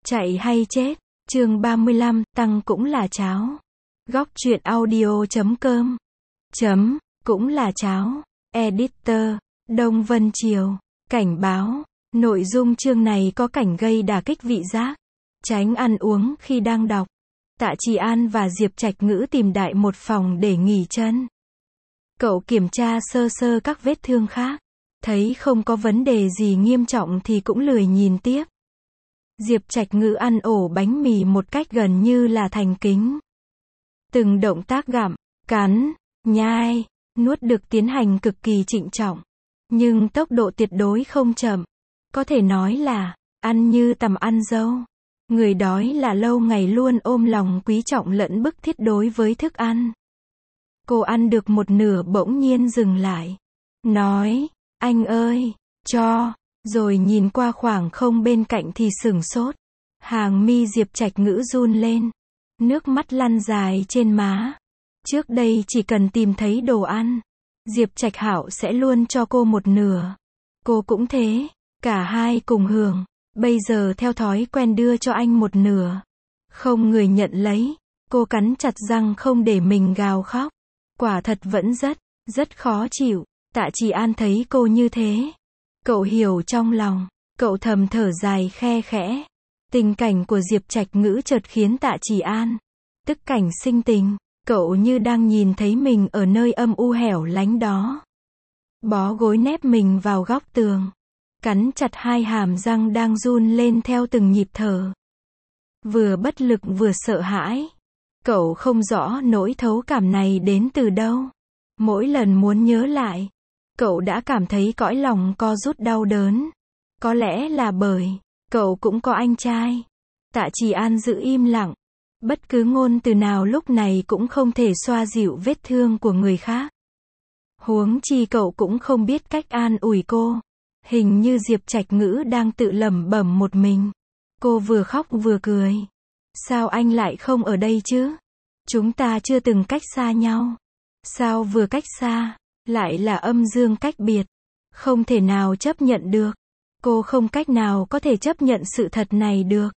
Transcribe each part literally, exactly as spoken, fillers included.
Chạy hay chết, chương ba mươi lăm, tăng cũng là cháo. Góc truyện audio chấm com. Chấm, cũng là cháo. Editor, Đông Vân Triều. Cảnh báo, nội dung chương này có cảnh gây đả kích vị giác. Tránh ăn uống khi đang đọc. Tạ Trì An và Diệp Trạch Ngữ tìm đại một phòng để nghỉ chân. Cậu kiểm tra sơ sơ các vết thương khác. Thấy không có vấn đề gì nghiêm trọng thì cũng lười nhìn tiếp. Diệp Trạch Ngữ ăn ổ bánh mì một cách gần như là thành kính. Từng động tác gặm, cắn, nhai, nuốt được tiến hành cực kỳ trịnh trọng. Nhưng tốc độ tuyệt đối không chậm. Có thể nói là, ăn như tằm ăn dâu. Người đói là lâu ngày luôn ôm lòng quý trọng lẫn bức thiết đối với thức ăn. Cô ăn được một nửa bỗng nhiên dừng lại. Nói, anh ơi, cho, rồi nhìn qua khoảng không bên cạnh thì sửng sốt. Hàng mi Diệp Trạch Ngữ run lên. Nước mắt lăn dài trên má. Trước đây chỉ cần tìm thấy đồ ăn, Diệp Trạch Hạo sẽ luôn cho cô một nửa. Cô cũng thế, cả hai cùng hưởng. Bây giờ theo thói quen đưa cho anh một nửa. Không người nhận lấy. Cô cắn chặt răng không để mình gào khóc. Quả thật vẫn rất, rất khó chịu. Tạ Trì An thấy cô như thế. Cậu hiểu trong lòng. Cậu thầm thở dài khe khẽ. Tình cảnh của Diệp Trạch Ngữ chợt khiến Tạ Trì An tức cảnh sinh tình. Cậu như đang nhìn thấy mình ở nơi âm u hẻo lánh đó. Bó gối nép mình vào góc tường. Cắn chặt hai hàm răng đang run lên theo từng nhịp thở. Vừa bất lực vừa sợ hãi. Cậu không rõ nỗi thấu cảm này đến từ đâu. Mỗi lần muốn nhớ lại, cậu đã cảm thấy cõi lòng co rút đau đớn. Có lẽ là bởi, cậu cũng có anh trai. Tạ Trì An giữ im lặng. Bất cứ ngôn từ nào lúc này cũng không thể xoa dịu vết thương của người khác. Huống chi cậu cũng không biết cách an ủi cô. Hình như Diệp Trạch Ngữ đang tự lẩm bẩm một mình. Cô vừa khóc vừa cười. Sao anh lại không ở đây chứ? Chúng ta chưa từng cách xa nhau. Sao vừa cách xa, lại là âm dương cách biệt. Không thể nào chấp nhận được. Cô không cách nào có thể chấp nhận sự thật này được.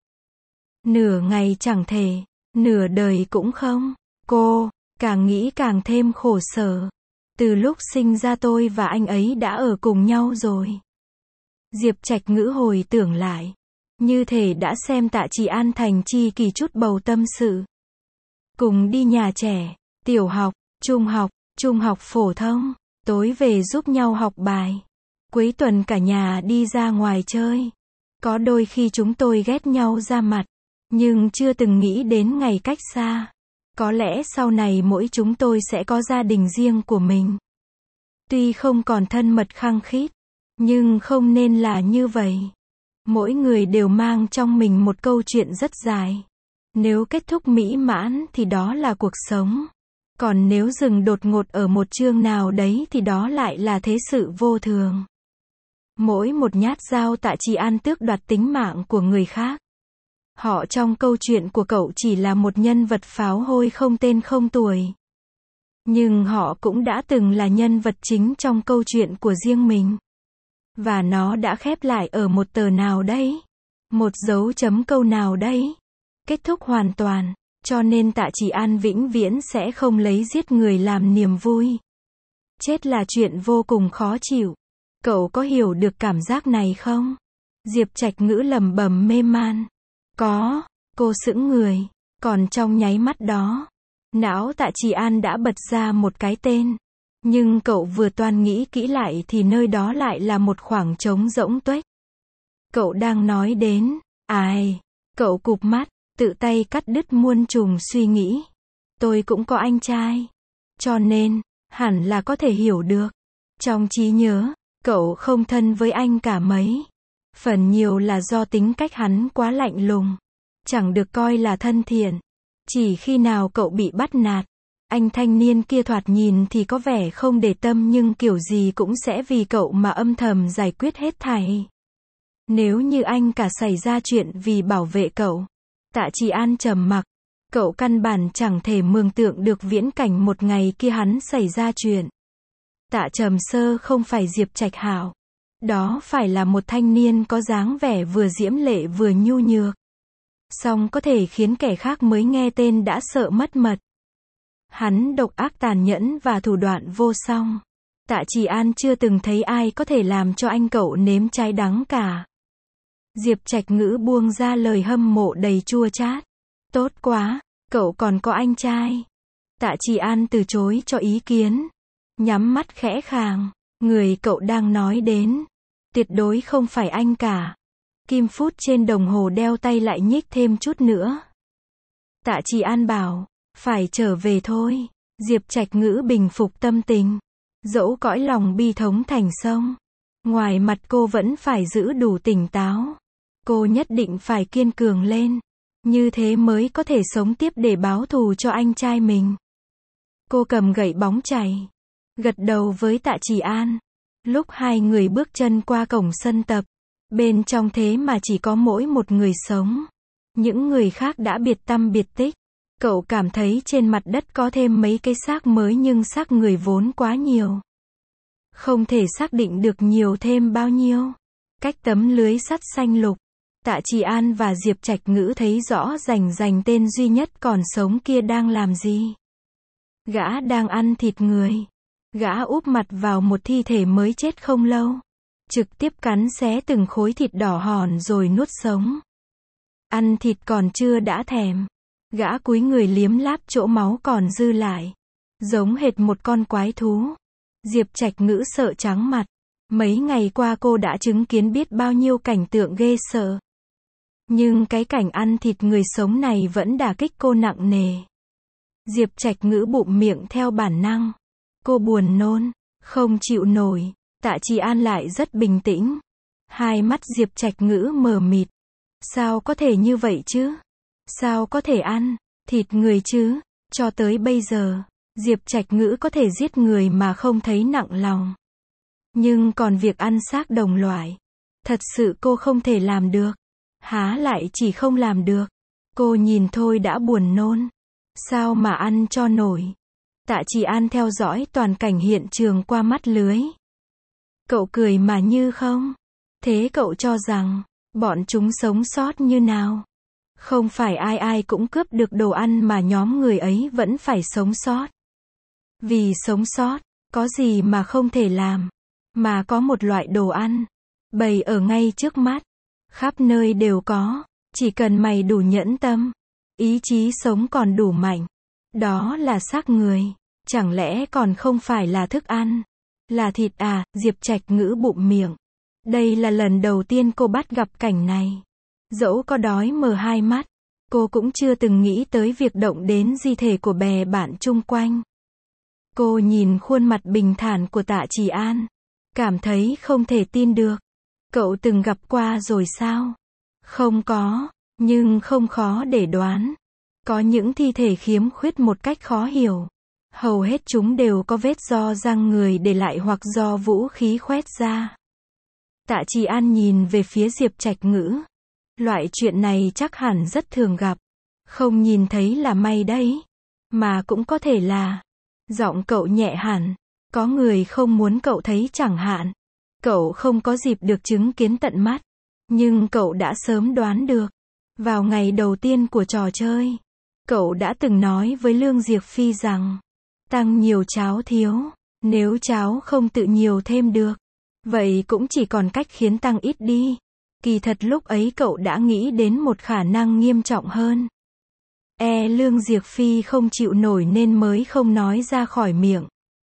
Nửa ngày chẳng thể, nửa đời cũng không. Cô, càng nghĩ càng thêm khổ sở. Từ lúc sinh ra tôi và anh ấy đã ở cùng nhau rồi. Diệp Trạch Ngữ hồi tưởng lại. Như thể đã xem Tạ Trì An thành chi kỳ chút bầu tâm sự. Cùng đi nhà trẻ, tiểu học, trung học, trung học phổ thông, tối về giúp nhau học bài. Cuối tuần cả nhà đi ra ngoài chơi. Có đôi khi chúng tôi ghét nhau ra mặt, nhưng chưa từng nghĩ đến ngày cách xa. Có lẽ sau này mỗi chúng tôi sẽ có gia đình riêng của mình. Tuy không còn thân mật khăng khít, nhưng không nên là như vậy. Mỗi người đều mang trong mình một câu chuyện rất dài. Nếu kết thúc mỹ mãn thì đó là cuộc sống. Còn nếu dừng đột ngột ở một chương nào đấy thì đó lại là thế sự vô thường. Mỗi một nhát dao Tạ Trì An tước đoạt tính mạng của người khác. Họ trong câu chuyện của cậu chỉ là một nhân vật pháo hôi không tên không tuổi. Nhưng họ cũng đã từng là nhân vật chính trong câu chuyện của riêng mình. Và nó đã khép lại ở một tờ nào đấy. Một dấu chấm câu nào đấy. Kết thúc hoàn toàn. Cho nên Tạ Trì An vĩnh viễn sẽ không lấy giết người làm niềm vui. Chết là chuyện vô cùng khó chịu. Cậu có hiểu được cảm giác này không? Diệp Trạch Ngữ lẩm bẩm mê man. Có, cô sững người. Còn trong nháy mắt đó, não Tạ Trì An đã bật ra một cái tên. Nhưng cậu vừa toan nghĩ kỹ lại thì nơi đó lại là một khoảng trống rỗng tuếch. Cậu đang nói đến, ai? Cậu cụp mắt, tự tay cắt đứt muôn trùng suy nghĩ. Tôi cũng có anh trai. Cho nên, hẳn là có thể hiểu được. Trong trí nhớ, cậu không thân với anh cả mấy. Phần nhiều là do tính cách hắn quá lạnh lùng. Chẳng được coi là thân thiện. Chỉ khi nào cậu bị bắt nạt, anh thanh niên kia thoạt nhìn thì có vẻ không để tâm nhưng kiểu gì cũng sẽ vì cậu mà âm thầm giải quyết hết thảy. Nếu như anh cả xảy ra chuyện vì bảo vệ cậu. Tạ Trì An trầm mặc. Cậu căn bản chẳng thể mường tượng được viễn cảnh một ngày kia hắn xảy ra chuyện. Tạ Trầm Sơ không phải Diệp Trạch Hạo. Đó phải là một thanh niên có dáng vẻ vừa diễm lệ vừa nhu nhược. song có thể khiến kẻ khác mới nghe tên đã sợ mất mật. Hắn độc ác tàn nhẫn và thủ đoạn vô song. Tạ Trì An chưa từng thấy ai có thể làm cho anh cậu nếm trái đắng cả. Diệp Trạch Ngữ buông ra lời hâm mộ đầy chua chát. Tốt quá, cậu còn có anh trai. Tạ Trì An từ chối cho ý kiến. Nhắm mắt khẽ khàng. Người cậu đang nói đến. Tuyệt đối không phải anh cả. Kim phút trên đồng hồ đeo tay lại nhích thêm chút nữa. Tạ Trì An bảo, phải trở về thôi. Diệp Trạch Ngữ bình phục tâm tình. Dẫu cõi lòng bi thống thành sông. Ngoài mặt cô vẫn phải giữ đủ tỉnh táo. Cô nhất định phải kiên cường lên. Như thế mới có thể sống tiếp để báo thù cho anh trai mình. Cô cầm gậy bóng chày. Gật đầu với Tạ Trì An. Lúc hai người bước chân qua cổng sân tập. Bên trong thế mà chỉ có mỗi một người sống. Những người khác đã biệt tăm biệt tích. Cậu cảm thấy trên mặt đất có thêm mấy cái xác mới nhưng xác người vốn quá nhiều. Không thể xác định được nhiều thêm bao nhiêu. Cách tấm lưới sắt xanh lục. Tạ Trì An và Diệp Trạch Ngữ thấy rõ rành rành tên duy nhất còn sống kia đang làm gì. Gã đang ăn thịt người. Gã úp mặt vào một thi thể mới chết không lâu. Trực tiếp cắn xé từng khối thịt đỏ hòn rồi nuốt sống. Ăn thịt còn chưa đã thèm. Gã cúi người liếm láp chỗ máu còn dư lại. Giống hệt một con quái thú. Diệp Trạch Ngữ sợ trắng mặt. Mấy ngày qua cô đã chứng kiến biết bao nhiêu cảnh tượng ghê sợ. Nhưng cái cảnh ăn thịt người sống này vẫn đả kích cô nặng nề. Diệp Trạch Ngữ bụm miệng theo bản năng. Cô buồn nôn, không chịu nổi. Tạ Trì An lại rất bình tĩnh. Hai mắt Diệp Trạch Ngữ mờ mịt. Sao có thể như vậy chứ? Sao có thể ăn thịt người chứ? Cho tới bây giờ, Diệp Trạch Ngữ có thể giết người mà không thấy nặng lòng. Nhưng còn việc ăn xác đồng loại, thật sự cô không thể làm được. Há lại chỉ không làm được. Cô nhìn thôi đã buồn nôn. Sao mà ăn cho nổi? Tạ Trì An theo dõi toàn cảnh hiện trường qua mắt lưới. Cậu cười mà như không. Thế cậu cho rằng, bọn chúng sống sót như nào? Không phải ai ai cũng cướp được đồ ăn mà nhóm người ấy vẫn phải sống sót. Vì sống sót, có gì mà không thể làm. Mà có một loại đồ ăn, bày ở ngay trước mắt. Khắp nơi đều có. Chỉ cần mày đủ nhẫn tâm. Ý chí sống còn đủ mạnh. Đó là xác người. Chẳng lẽ còn không phải là thức ăn? Là thịt à? Diệp Trạch Ngữ bụm miệng. Đây là lần đầu tiên cô bắt gặp cảnh này. Dẫu có đói mờ hai mắt, cô cũng chưa từng nghĩ tới việc động đến di thể của bè bạn chung quanh. Cô nhìn khuôn mặt bình thản của Tạ Trì An. Cảm thấy không thể tin được. Cậu từng gặp qua rồi sao? Không có, nhưng không khó để đoán. Có những thi thể khiếm khuyết một cách khó hiểu. Hầu hết chúng đều có vết do răng người để lại hoặc do vũ khí khoét ra. Tạ Trì An nhìn về phía Diệp Trạch Ngữ. Loại chuyện này chắc hẳn rất thường gặp. Không nhìn thấy là may đấy. Mà cũng có thể là. Giọng cậu nhẹ hẳn. Có người không muốn cậu thấy chẳng hạn. Cậu không có dịp được chứng kiến tận mắt. Nhưng cậu đã sớm đoán được. Vào ngày đầu tiên của trò chơi, cậu đã từng nói với Lương Diệp Phi rằng, tăng nhiều cháo thiếu. Nếu cháo không tự nhiều thêm được, vậy cũng chỉ còn cách khiến tăng ít đi. Kỳ thật lúc ấy cậu đã nghĩ đến một khả năng nghiêm trọng hơn. E Lương Diệp Phi không chịu nổi nên mới không nói ra khỏi miệng.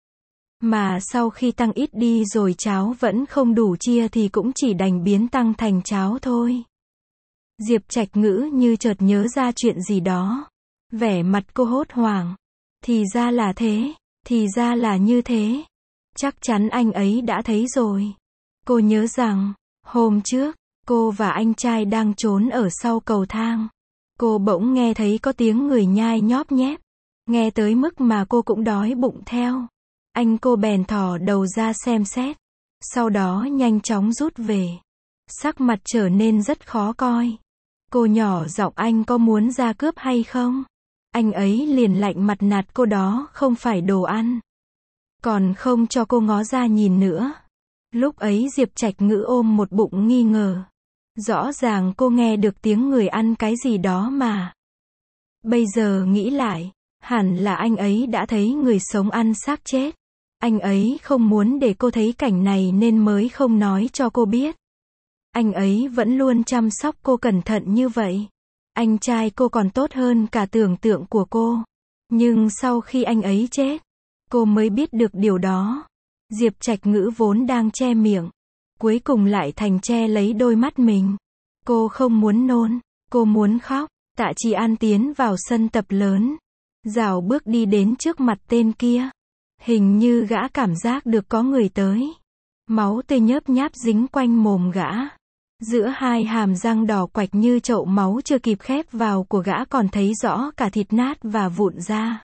Mà sau khi tăng ít đi rồi cháo vẫn không đủ chia thì cũng chỉ đành biến tăng thành cháo thôi. Diệp Trạch Ngữ như chợt nhớ ra chuyện gì đó. Vẻ mặt cô hốt hoảng. Thì ra là thế, thì ra là như thế. Chắc chắn anh ấy đã thấy rồi. Cô nhớ rằng, hôm trước, cô và anh trai đang trốn ở sau cầu thang. Cô bỗng nghe thấy có tiếng người nhai nhóp nhép. Nghe tới mức mà cô cũng đói bụng theo. Anh cô bèn thò đầu ra xem xét. Sau đó nhanh chóng rút về. Sắc mặt trở nên rất khó coi. Cô nhỏ giọng anh có muốn ra cướp hay không? Anh ấy liền lạnh mặt nạt cô đó không phải đồ ăn. Còn không cho cô ngó ra nhìn nữa. Lúc ấy Diệp Trạch Ngữ ôm một bụng nghi ngờ. Rõ ràng cô nghe được tiếng người ăn cái gì đó mà. Bây giờ nghĩ lại, hẳn là anh ấy đã thấy người sống ăn xác chết. Anh ấy không muốn để cô thấy cảnh này nên mới không nói cho cô biết. Anh ấy vẫn luôn chăm sóc cô cẩn thận như vậy. Anh trai cô còn tốt hơn cả tưởng tượng của cô. Nhưng sau khi anh ấy chết, cô mới biết được điều đó. Diệp Trạch Ngữ vốn đang che miệng, cuối cùng lại thành che lấy đôi mắt mình. Cô không muốn nôn, cô muốn khóc. Tạ Trì An tiến vào sân tập lớn, rảo bước đi đến trước mặt tên kia. Hình như gã cảm giác được có người tới. Máu tươi nhớp nháp dính quanh mồm gã. Giữa hai hàm răng đỏ quạch như chậu máu chưa kịp khép vào của gã còn thấy rõ cả thịt nát và vụn ra.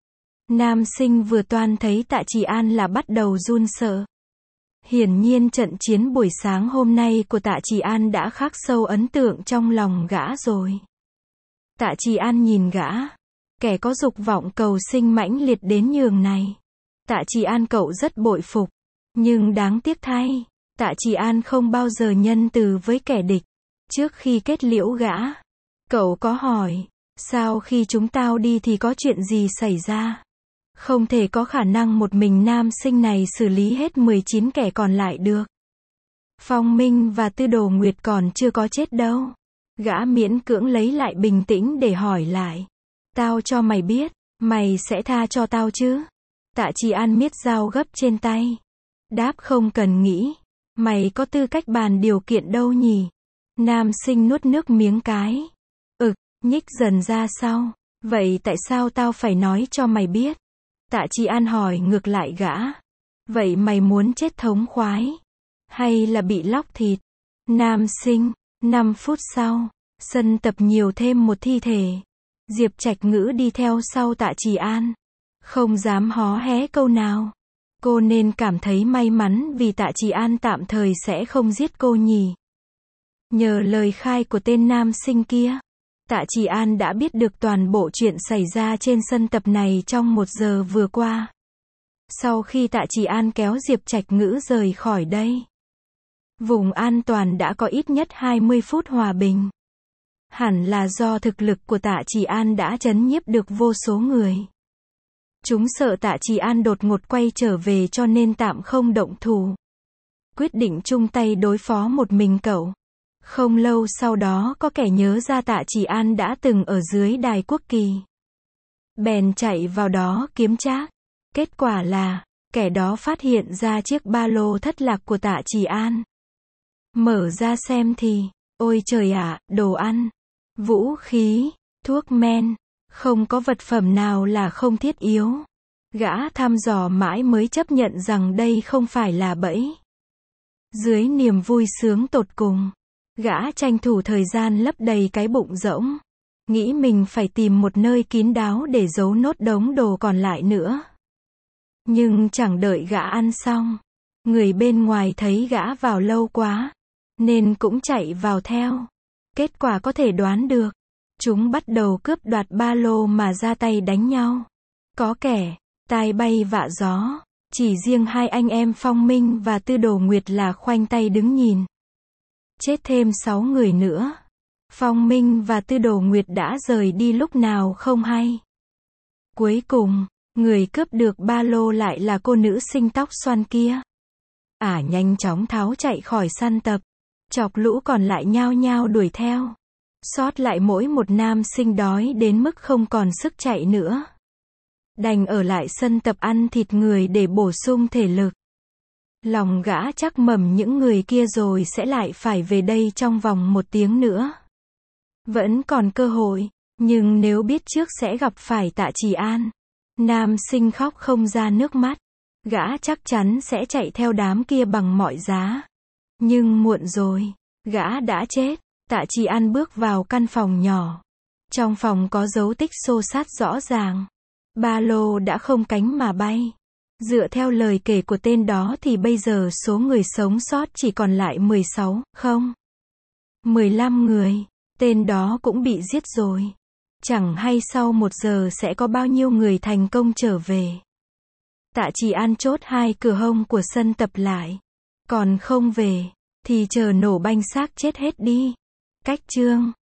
Nam sinh vừa toan thấy Tạ Trì An là bắt đầu run sợ. Hiển nhiên trận chiến buổi sáng hôm nay của Tạ Trì An đã khắc sâu ấn tượng trong lòng gã rồi. Tạ Trì An nhìn gã, kẻ có dục vọng cầu sinh mãnh liệt đến nhường này. Tạ Trì An cậu rất bội phục, nhưng đáng tiếc thay, Tạ Trì An không bao giờ nhân từ với kẻ địch. Trước khi kết liễu gã, cậu có hỏi, sao khi chúng tao đi thì có chuyện gì xảy ra? Không thể có khả năng một mình nam sinh này xử lý hết mười chín kẻ còn lại được. Phong Minh và Tư Đồ Nguyệt còn chưa có chết đâu. Gã miễn cưỡng lấy lại bình tĩnh để hỏi lại. Tao cho mày biết, mày sẽ tha cho tao chứ? Tạ Trì An miết dao gấp trên tay. Đáp không cần nghĩ. Mày có tư cách bàn điều kiện đâu nhỉ? Nam sinh nuốt nước miếng cái. Ực, nhích dần ra sau. Vậy tại sao tao phải nói cho mày biết? Tạ Trì An hỏi ngược lại gã. Vậy mày muốn chết thống khoái? Hay là bị lóc thịt? Nam sinh, năm phút sau, sân tập nhiều thêm một thi thể. Diệp Trạch Ngữ đi theo sau Tạ Trì An. Không dám hó hé câu nào. Cô nên cảm thấy may mắn vì Tạ Trì An tạm thời sẽ không giết cô nhỉ. Nhờ lời khai của tên nam sinh kia, Tạ Trì An đã biết được toàn bộ chuyện xảy ra trên sân tập này trong một giờ vừa qua. Sau khi Tạ Trì An kéo Diệp Trạch Ngữ rời khỏi đây, vùng an toàn đã có ít nhất hai mươi phút hòa bình. Hẳn là do thực lực của Tạ Trì An đã trấn nhiếp được vô số người. Chúng sợ Tạ Trì An đột ngột quay trở về cho nên tạm không động thủ. Quyết định chung tay đối phó một mình cậu. Không lâu sau đó có kẻ nhớ ra Tạ Trì An đã từng ở dưới đài quốc kỳ. Bèn chạy vào đó kiếm trác. Kết quả là, kẻ đó phát hiện ra chiếc ba lô thất lạc của Tạ Trì An. Mở ra xem thì, ôi trời ạ, đồ ăn, vũ khí, thuốc men, không có vật phẩm nào là không thiết yếu. Gã thăm dò mãi mới chấp nhận rằng đây không phải là bẫy. Dưới niềm vui sướng tột cùng, gã tranh thủ thời gian lấp đầy cái bụng rỗng. Nghĩ mình phải tìm một nơi kín đáo để giấu nốt đống đồ còn lại nữa. Nhưng chẳng đợi gã ăn xong, người bên ngoài thấy gã vào lâu quá, nên cũng chạy vào theo. Kết quả có thể đoán được. Chúng bắt đầu cướp đoạt ba lô mà ra tay đánh nhau. Có kẻ, tai bay vạ gió. Chỉ riêng hai anh em Phong Minh và Tư Đồ Nguyệt là khoanh tay đứng nhìn. Chết thêm sáu người nữa. Phong Minh và Tư Đồ Nguyệt đã rời đi lúc nào không hay. Cuối cùng, người cướp được ba lô lại là cô nữ sinh tóc xoăn kia. Ả à, nhanh chóng tháo chạy khỏi săn tập. Chọc lũ còn lại nhao nhao đuổi theo. Sót lại mỗi một nam sinh đói đến mức không còn sức chạy nữa. Đành ở lại sân tập ăn thịt người để bổ sung thể lực. Lòng gã chắc mẩm những người kia rồi sẽ lại phải về đây trong vòng một tiếng nữa. Vẫn còn cơ hội, nhưng nếu biết trước sẽ gặp phải Tạ Trì An, nam sinh khóc không ra nước mắt. Gã chắc chắn sẽ chạy theo đám kia bằng mọi giá. Nhưng muộn rồi, gã đã chết. Tạ Trì An bước vào căn phòng nhỏ. Trong phòng có dấu tích xô xát rõ ràng. Ba lô đã không cánh mà bay. Dựa theo lời kể của tên đó thì bây giờ số người sống sót chỉ còn lại mười sáu, không, mười lăm người. Tên đó cũng bị giết rồi. Chẳng hay sau một giờ sẽ có bao nhiêu người thành công trở về. Tạ Trì An chốt hai cửa hông của sân tập lại. Còn không về, Thì chờ nổ banh xác chết hết đi. Cách chương